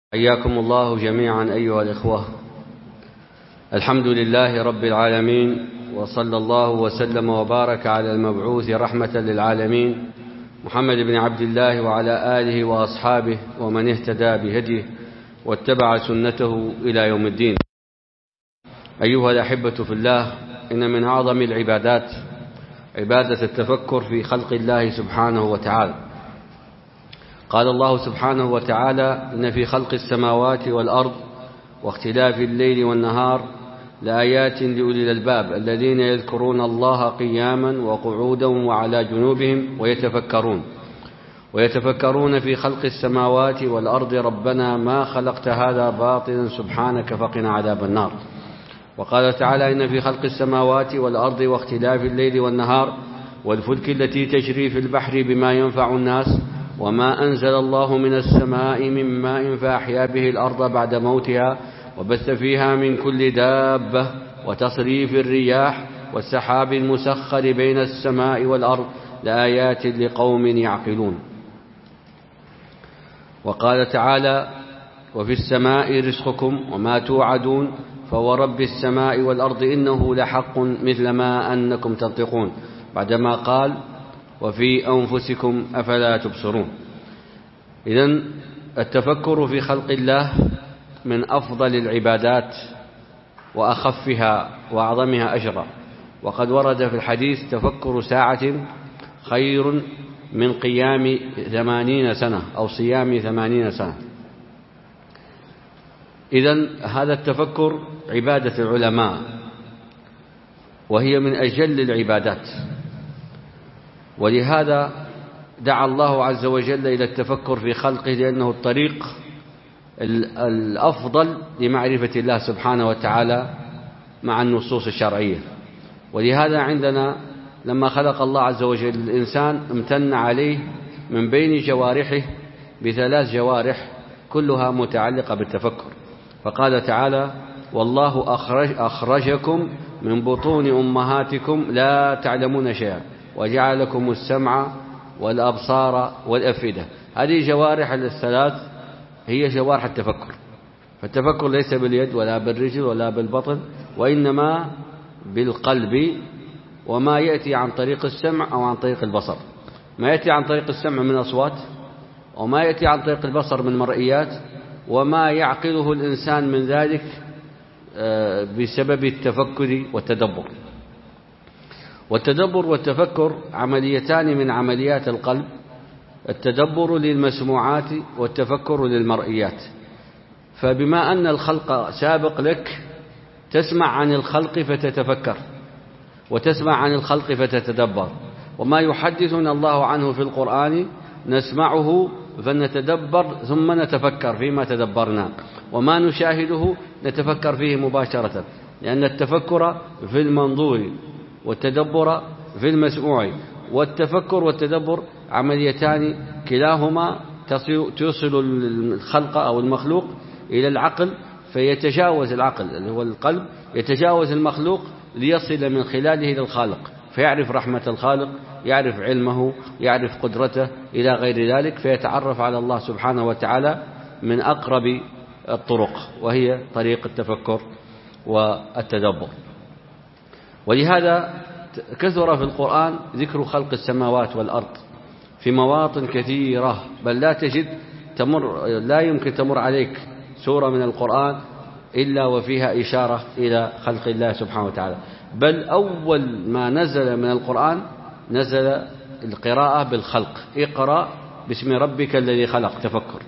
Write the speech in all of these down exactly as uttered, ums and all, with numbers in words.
حياكم الله جميعا أيها الإخوة. الحمد لله رب العالمين، وصلى الله وسلم وبارك على المبعوث رحمة للعالمين محمد بن عبد الله وعلى آله وأصحابه ومن اهتدى بهديه واتبع سنته إلى يوم الدين. أيها الأحبة في الله، إن من أعظم العبادات عبادة التفكر في خلق الله سبحانه وتعالى. قال الله سبحانه وتعالى: إن في خلق السماوات والأرض واختلاف الليل والنهار لآيات لأولي الألباب الذين يذكرون الله قياما وقعودا وعلى جنوبهم ويتفكرون ويتفكرون في خلق السماوات والأرض ربنا ما خلقت هذا باطلا سبحانك فقنا عذاب النار. وقال تعالى: إن في خلق السماوات والأرض واختلاف الليل والنهار والفلك التي تجري في البحر بما ينفع الناس وما أنزل الله من السماء من ماء فأحيا به الأرض بعد موتها وبث فيها من كل دابة وتصريف الرياح والسحاب المسخر بين السماء والأرض لآيات لقوم يعقلون. وقال تعالى: وفي السماء رزقكم وما توعدون فورب السماء والأرض إنه لحق مثل ما أنكم تنطقون، بعدما قال: وفي أنفسكم أفلا تبصرون. إذن التفكر في خلق الله من أفضل العبادات وأخفها وأعظمها أجرا، وقد ورد في الحديث: تفكر ساعة خير من قيام ثمانين سنة أو صيام ثمانين سنة. إذن هذا التفكر عبادة العلماء، وهي من أجل العبادات، ولهذا دعا الله عز وجل إلى التفكر في خلقه، لأنه الطريق الأفضل لمعرفة الله سبحانه وتعالى مع النصوص الشرعية. ولهذا عندنا لما خلق الله عز وجل الإنسان امتن عليه من بين جوارحه بثلاث جوارح كلها متعلقة بالتفكر، فقال تعالى: والله أخرج أخرجكم من بطون أمهاتكم لا تعلمون شيئا وجعل لكم السمع والأبصار والأفئدة. هذه جوارح الثلاث هي جوارح التفكر. فالتفكر ليس باليد ولا بالرجل ولا بالبطن، وإنما بالقلب، وما يأتي عن طريق السمع أو عن طريق البصر. ما يأتي عن طريق السمع من أصوات، وما يأتي عن طريق البصر من مرئيات، وما يعقله الإنسان من ذلك بسبب التفكر والتدبر. والتدبر والتفكر عمليتان من عمليات القلب: التدبر للمسموعات والتفكر للمرئيات. فبما أن الخلق سابق لك، تسمع عن الخلق فتتفكر، وتسمع عن الخلق فتتدبر. وما يحدثنا الله عنه في القرآن نسمعه فنتدبر ثم نتفكر فيما تدبرنا، وما نشاهده نتفكر فيه مباشرة، لأن التفكر في المنظور والتدبر في المسموع. والتفكر والتدبر عمليتان كلاهما توصل الخلق أو المخلوق إلى العقل، فيتجاوز العقل اللي هو القلب، يتجاوز المخلوق ليصل من خلاله إلى الخالق، فيعرف رحمة الخالق، يعرف علمه، يعرف قدرته إلى غير ذلك، فيتعرف على الله سبحانه وتعالى من أقرب الطرق، وهي طريق التفكر والتدبر. ولهذا كثر في القرآن ذكر خلق السماوات والأرض في مواطن كثيرة، بل لا تجد تمر لا يمكن تمر عليك سورة من القرآن إلا وفيها إشارة إلى خلق الله سبحانه وتعالى. بل أول ما نزل من القرآن نزل القراءة بالخلق: اقرأ باسم ربك الذي خلق، تفكر.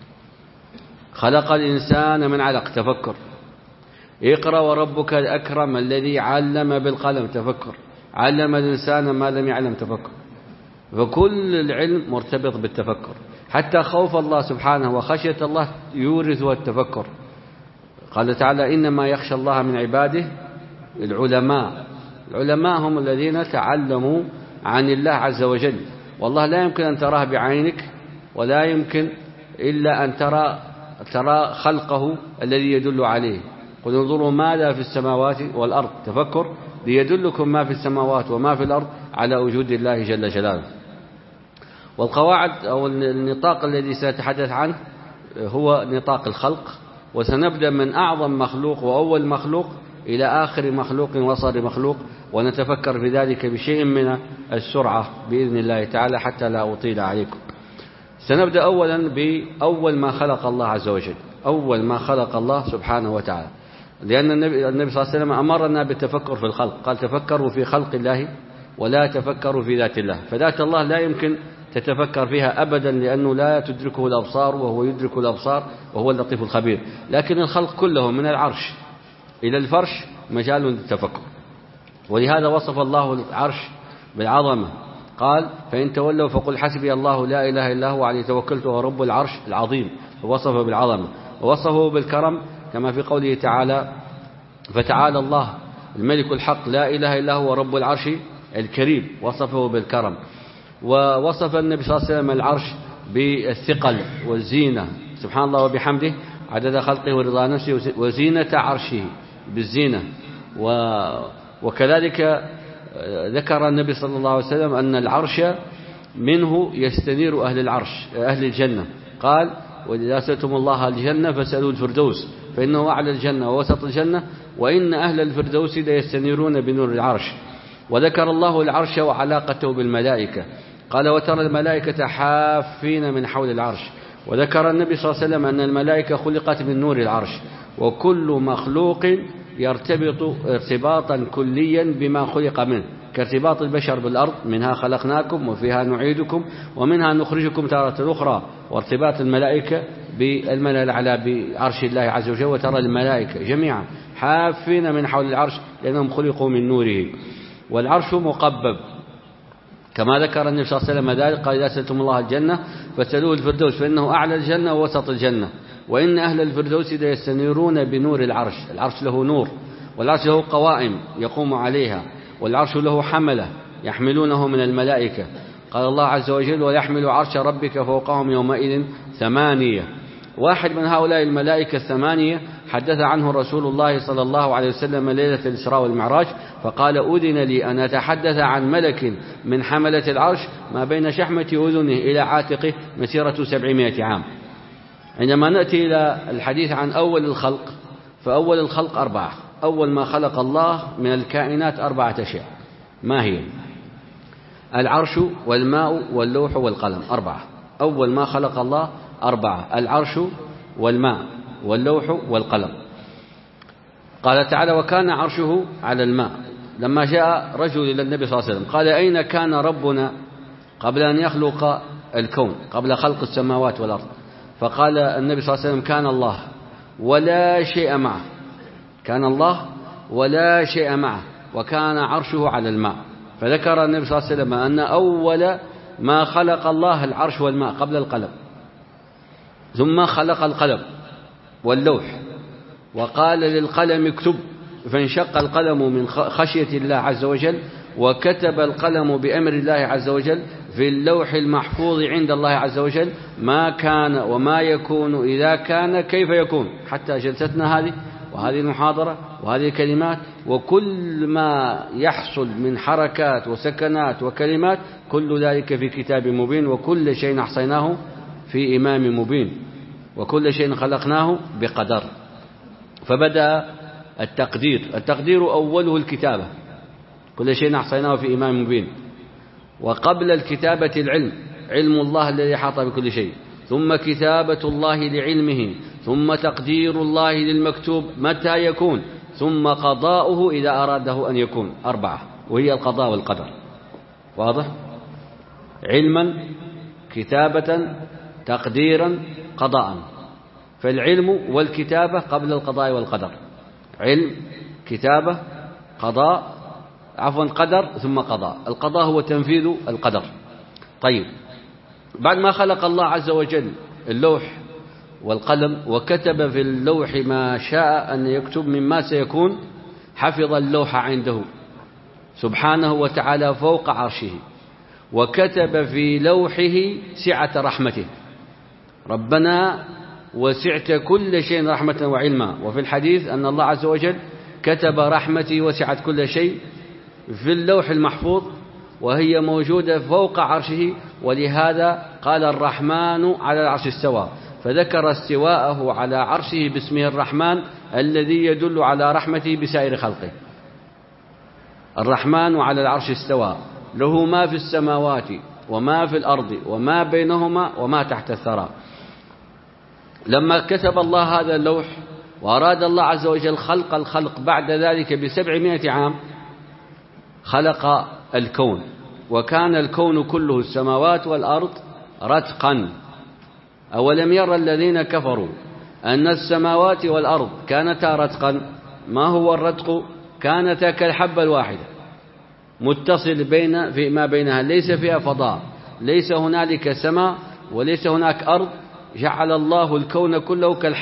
خلق الإنسان من علق، تفكر. اقرأ وربك الأكرم الذي علم بالقلم، تفكر. علم الإنسان ما لم يعلم، تفكر. فكل العلم مرتبط بالتفكر، حتى خوف الله سبحانه وخشية الله يورث التفكر. قال تعالى: إنما يخشى الله من عباده العلماء. العلماء هم الذين تعلموا عن الله عز وجل، والله لا يمكن أن تراه بعينك، ولا يمكن إلا أن ترى ترى خلقه الذي يدل عليه. قل انظروا ماذا في السماوات والأرض، تفكر، ليدلكم ما في السماوات وما في الأرض على وجود الله جل جلاله. والقواعد أو النطاق الذي سأتحدث عنه هو نطاق الخلق، وسنبدأ من أعظم مخلوق وأول مخلوق إلى آخر مخلوق وصار مخلوق، ونتفكر في ذلك بشيء من السرعة بإذن الله تعالى حتى لا أطيل عليكم. سنبدأ أولا بأول ما خلق الله عز وجل، أول ما خلق الله سبحانه وتعالى، لأن النبي, النبي صلى الله عليه وسلم أمرنا بالتفكر في الخلق، قال تفكروا في خلق الله ولا تفكروا في ذات الله. فذات الله لا يمكن تتفكر فيها أبدا، لأنه لا تدركه الأبصار وهو يدرك الأبصار وهو اللطيف الخبير. لكن الخلق كله من العرش إلى الفرش مجال للتفكر، ولهذا وصف الله العرش بالعظمة، قال فإن تولوا فقل حسبي الله لا إله إلا هو عليه توكلت وهو رب العرش العظيم، ووصفه بالعظمة. ووصفه بالكرم كما في قوله تعالى فتعالى الله الملك الحق لا إله إلا هو رب العرش الكريم، وصفه بالكرم. ووصف النبي صلى الله عليه وسلم العرش بالثقل والزينة، سبحان الله وبحمده عدد خلقه ورضا نفسه وزينة عرشه بالزينة. وكذلك ذكر النبي صلى الله عليه وسلم أن العرش منه يستنير أهل العرش أهل الجنة، قال وإذا سألتم الله الجنة فاسألوا الفردوس فإنه أعلى الجنة ووسط الجنة وإن أهل الفردوس ليستنيرون بنور العرش. وذكر الله العرش وعلاقته بالملائكة، قال وترى الملائكة حافين من حول العرش. وذكر النبي صلى الله عليه وسلم أن الملائكة خلقت من نور العرش، وكل مخلوق يرتبط ارتباطا كليا بما خلق منه، كارتباط البشر بالأرض منها خلقناكم وفيها نعيدكم ومنها نخرجكم تارة أخرى، وارتباط الملائكة بالملأ الأعلى بعرش الله عز وجل. وترى الملائكة جميعا حافين من حول العرش لأنهم خلقوا من نوره. والعرش مقبب كما ذكر النبي صلى الله عليه وسلم ذلك، قال إذا سألتم الله الجنة فاسألوه الفردوس فإنه أعلى الجنة ووسط الجنة وإن أهل الفردوس ليستنيرون بنور العرش. العرش له نور، والعرش له قوائم يقوم عليها، والعرش له حملة يحملونه من الملائكة. قال الله عز وجل ويحمل عرش ربك فوقهم يومئذ ثمانية. واحد من هؤلاء الملائكة الثمانية حدث عنه رسول الله صلى الله عليه وسلم ليلة الإسراء والمعراج، فقال أذن لي أن أتحدث عن ملك من حملة العرش ما بين شحمة أذنه إلى عاتقه مسيرة سبعمائة عام. عندما نأتي إلى الحديث عن أول الخلق، فأول الخلق أربعة. أول ما خلق الله من الكائنات أربعة أشياء، ما هي؟ العرش والماء واللوح والقلم، أربعة. أول ما خلق الله أربعة، العرش والماء واللوح والقلم. قال تعالى وكان عرشه على الماء. لما جاء رجل إلى النبي صلى الله عليه وسلم قال أين كان ربنا قبل أن يخلق الكون، قبل خلق السماوات والأرض؟ فقال النبي صلى الله عليه وسلم كان الله ولا شيء معه، كان الله ولا شيء معه وكان عرشه على الماء. فذكر النبي صلى الله عليه وسلم أن أول ما خلق الله العرش والماء قبل القلم، ثم خلق القلم واللوح وقال للقلم اكتب، فانشق القلم من خشية الله عز وجل وكتب القلم بأمر الله عز وجل في اللوح المحفوظ عند الله عز وجل ما كان وما يكون إذا كان كيف يكون، حتى جلستنا هذه وهذه المحاضرة وهذه الكلمات وكل ما يحصل من حركات وسكنات وكلمات كل ذلك في كتاب مبين، وكل شيء أحصيناه في إمام مبين، وكل شيء خلقناه بقدر. فبدأ التقدير، التقدير أوله الكتابة، كل شيء أحصيناه في إمام مبين. وقبل الكتابة العلم، علم الله الذي أحاط بكل شيء، ثم كتابة الله لعلمه، ثم تقدير الله للمكتوب متى يكون، ثم قضاؤه إذا أراده أن يكون. أربعة، وهي القضاء والقدر. واضح؟ علما، كتابة، تقديرا، قضاء. فالعلم والكتابة قبل القضاء والقدر، علم، كتابة، قضاء، عفوا قدر ثم قضاء. القضاء هو تنفيذ القدر. طيب، بعد ما خلق الله عز وجل اللوح والقلم وكتب في اللوح ما شاء أن يكتب مما سيكون، حفظ اللوح عنده سبحانه وتعالى فوق عرشه، وكتب في لوحه سعة رحمته. ربنا وسعت كل شيء رحمة وعلما، وفي الحديث أن الله عز وجل كتب رحمتي وسعت كل شيء في اللوح المحفوظ، وهي موجودة فوق عرشه. ولهذا قال الرحمن على العرش استوى، فذكر استواءه على عرشه باسمه الرحمن الذي يدل على رحمته بسائر خلقه. الرحمن على العرش استوى، له ما في السماوات وما في الأرض وما بينهما وما تحت الثرى. لما كتب الله هذا اللوح وأراد الله عز وجل خلق الخلق بعد ذلك بسبعمائة عام، خلق الكون، وكان الكون كله السماوات والأرض رتقا. أولم يرى الذين كفروا أن السماوات والأرض كانتا رتقا؟ ما هو الرتق؟ كانتا كالحبة الواحدة متصل بين فيما بينها، ليس فيها فضاء، ليس هنالك سماء وليس هناك أرض، جعل الله الكون كله كالحبة